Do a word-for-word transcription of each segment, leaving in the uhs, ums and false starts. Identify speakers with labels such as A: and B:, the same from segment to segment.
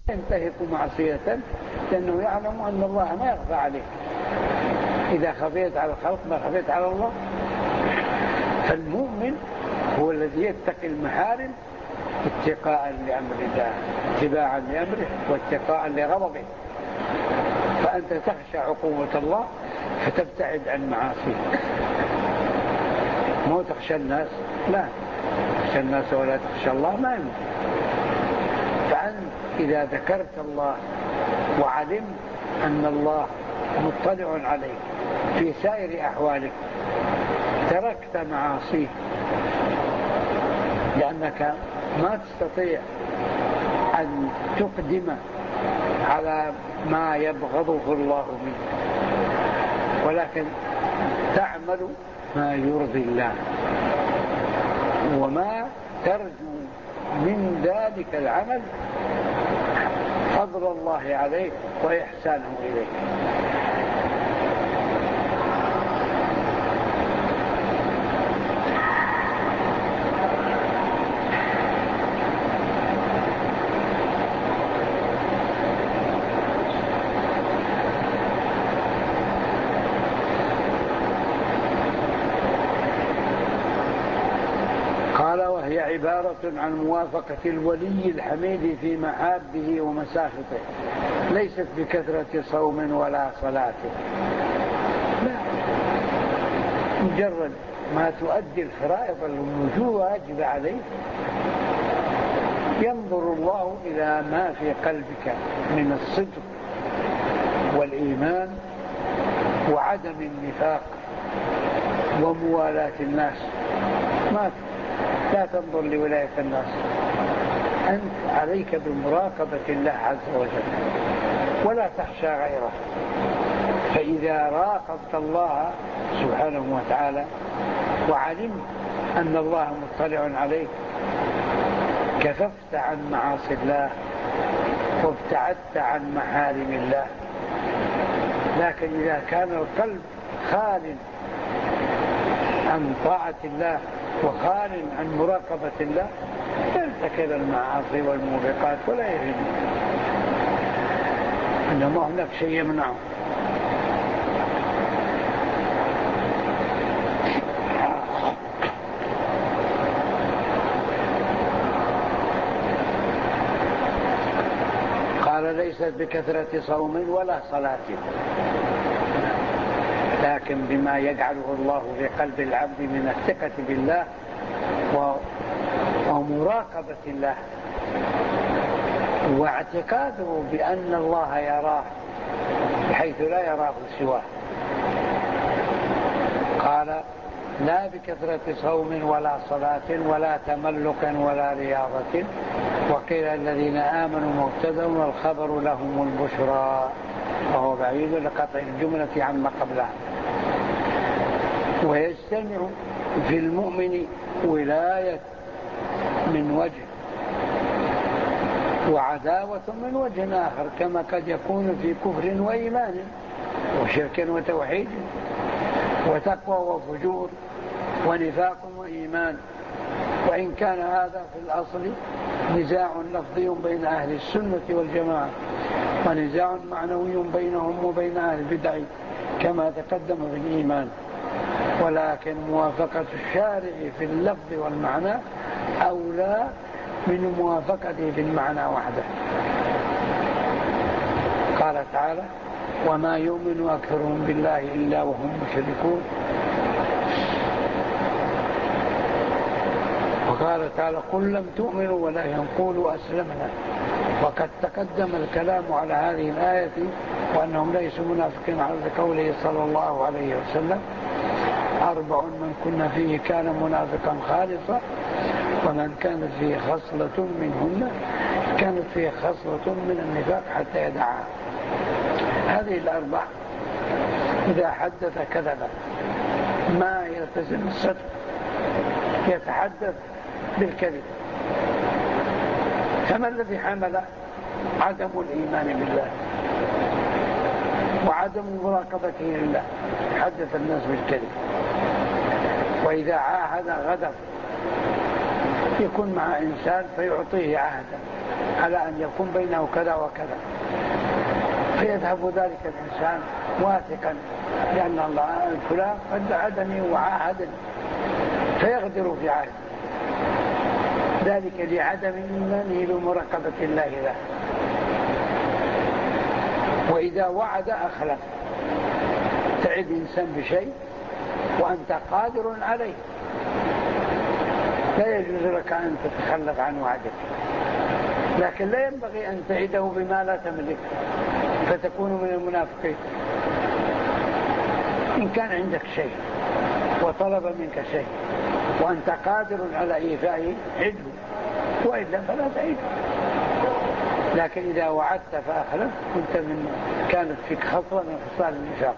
A: ينتهك معصية لأنه يعلم أن الله ما يخفى عليه. إذا خفيت على الخلق ما خفيت على الله. فالمؤمن هو الذي يتقي المحارم اتقاء لأمر الله، اتباعا لأمره واتقاء لغضبه. فأنت تخشى عقوبة الله فتبتعد عن معاصيه. مو تخشى الناس، لا تخشى الناس ولا تخشى الله، ما يمكن. فأنت إذا ذكرت الله وعلمت أن الله مطلع عليك في سائر أحوالك تركت معاصيه، لأنك ما تستطيع أن تقدم على ما يبغضه الله منك، ولكن تعمل ما يرضي الله، وما ترجو من ذلك العمل فضل الله عليك وإحسانه إليك. وهي عبارة عن موافقة الولي الحميد في محابه ومساخطه، ليست بكثرة صوم ولا صلاة، لا، مجرد ما تؤدي الفرائض الواجب عليك ينظر الله إلى ما في قلبك من الصدق والإيمان وعدم النفاق وموالاة الناس. ما لا تنظر لولاية الناس، أنت عليك بمراقبة الله عز وجل ولا تخشى غيره. فإذا راقبت الله سبحانه وتعالى وعلمت أن الله مطلع عليك كففت عن معاصي الله وابتعدت عن محارم الله. لكن إذا كان القلب خال عن طاعة الله وخال عن مراقبة الله يرتكب المعاصي والموبقات ولا يهم، إنما هناك شيء يمنعه. قال ليست بكثرة صوم ولا صلاة، لكن بما يجعله الله في قلب العبد من الثقة بالله ومراقبة الله واعتقاده بأن الله يراه بحيث لا يراه سواه. قال لا بكثرة صوم ولا صلاة ولا تملك ولا رياضة. وقيل الذين آمنوا مبتدأ والخبر لهم البشرى، وهو بعيد لقطع الجملة عما قبلها. ويجتمع في المؤمن ولاية من وجه وعداوة من وجه آخر، كما قد يكون في كفر وإيمان وشرك وتوحيد وتقوى وفجور ونفاق وإيمان. وإن كان هذا في الأصل نزاع لفظي بين أهل السنة والجماعة ونزاع معنوي بينهم وبين أهل البدع كما تقدم في الإيمان، ولكن موافقة الشارع في اللفظ والمعنى أولى من موافقته في المعنى وحده. قال تعالى وما يؤمن أكثرهم بالله إلا وهم مشركون. وقال تعالى قل لم تؤمنوا ولكن قولوا أسلمنا. وقد تقدم الكلام على هذه الآية وأنهم ليسوا منافقين على قوله صلى الله عليه وسلم أربع من كنا فيه كان منافقا خالصا ومن كانت فيه خصلة منهن كانت فيه خصلة من النفاق حتى يدعها. هذه الأربع إذا حدث كذب، ما يلتزم الصدق، يتحدث بالكذب. فما الذي حمل عدم الإيمان بالله وعدم مراقبته لله؟ حدث الناس بالكذب. وإذا عاهد غدر يكون مع إنسان فيعطيه عهدا على أن يكون بينه كذا وكذا، فيذهب ذلك الإنسان واثقا لأن الله فلان قد عدني وعاهدني فيغدر في عهده، ذلك لعدم إيمانه بمراقبة الله له. وإذا وعد أخلف، تعد إنسان بشيء وأنت قادر عليه، لا يجوز لك أن تتخلف عن وعدك، لكن لا ينبغي أن تعده بما لا تملك فتكون من المنافقين. إن كان عندك شيء وطلب منك شيء وأنت قادر على إيفائه عده، وإلا فلا تعده. لكن إذا وعدت فأخلف كنت من كانت فيك خطوة من خصال النفاق.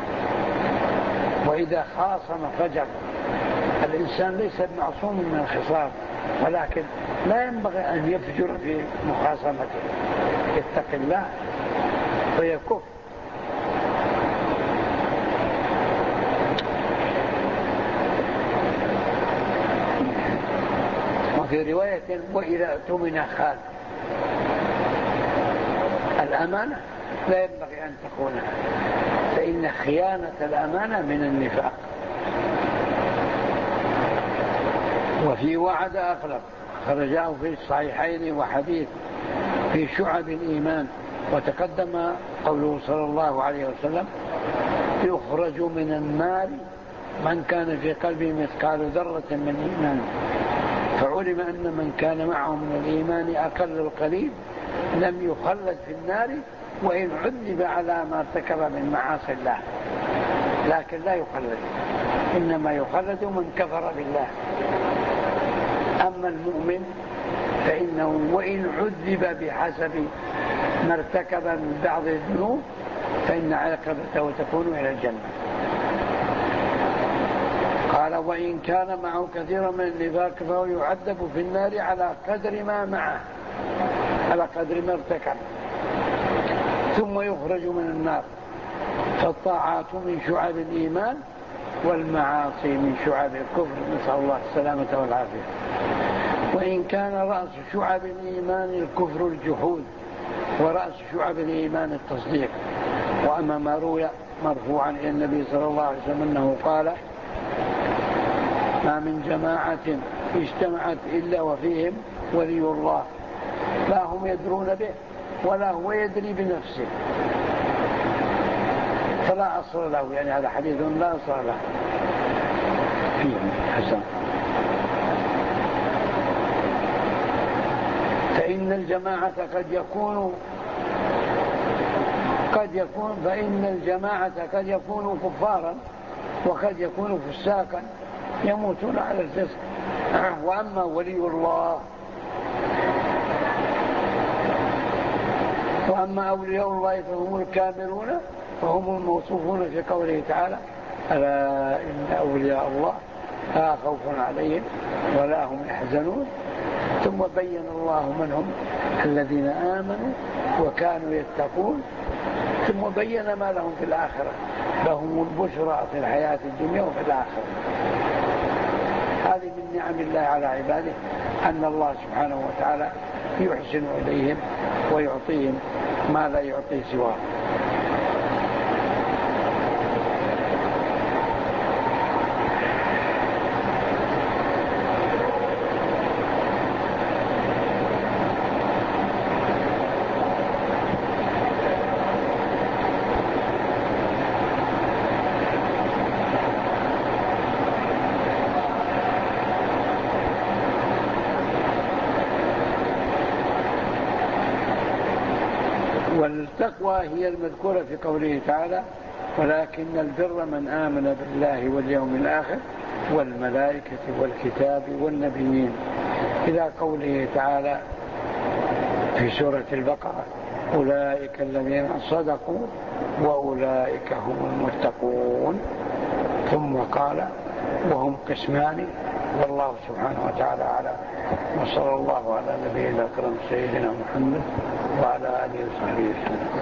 A: وإذا خاصم فجر، الإنسان ليس معصوم من الخصام، ولكن لا ينبغي أن يفجر في مخاصمته، يتق الله ويكف. وفي رواية وإذا اؤتمن خان، الأمانة لا ينبغي أن تخونها، فإن خيانة الأمانة من النفاق. وفي وعد أخلف، خرجاه في الصحيحين وحديث في شعب الإيمان، وتقدم قوله صلى الله عليه وسلم يخرج من النار من كان في قلبه مثقال ذرة من إيمان، فعلم أن من كان معه من الإيمان أقل القليل لم يخلد في النار وإن عذب على ما ارتكب من معاصي الله، لكن لا يخلد، إنما يخلد من كفر بالله. أما المؤمن فإنه وإن عذب بحسب ما ارتكب من بعض الذنوب فإن عاقبته تكون إلى الجنة. قال وإن كان معه كثير من النفاق فهو يعذب في النار على قدر ما معه، على قدر ما ارتكب، ثم يخرج من النار. فالطاعات من شعب الإيمان والمعاصي من شعب الكفر، نسأل الله السلامة والعافية. وإن كان رأس شعب الإيمان الكفر الجحود، ورأس شعب الإيمان التصديق. وأما ما روي مرفوعا إلى النبي صلى الله عليه وسلم أنه قال ما من جماعة اجتمعت إلا وفيهم ولي الله لا هم يدرون به ولا هو يدري بنفسه فلا أصل له، يعني هذا حديث لا أصل له فيه حسن. فإن الجماعة قد يكون قد يكون فإن الجماعة قد يكونوا كفارا وقد يكونوا فساقا يموتون على الفسق. وأما ولي الله وأما أولياء الله فهم الكاملون فهم الموصوفون في قوله تعالى ألا إن أولياء الله لا خوف عليهم ولا هم يحزنون. ثم بين الله من هم الذين آمنوا وكانوا يتقون، ثم بين ما لهم في الآخرة، لهم البشرى في الحياة الدنيا وفي الآخرة. هذه من نعم الله على عباده أن الله سبحانه وتعالى يحسن إليهم ويعطيهم ما لا يعطي سواه. والتقوى هي المذكورة في قوله تعالى ولكن البر من آمن بالله واليوم الآخر والملائكة والكتاب والنبيين، إلى قوله تعالى في سورة البقرة أولئك الذين صدقوا وأولئك هم المتقون. ثم قال وهم قسمان والله سبحانه وتعالى أعلم. وصلى الله على نبينا الكريم سيدنا محمد وعلى آله وصحبه وسلم.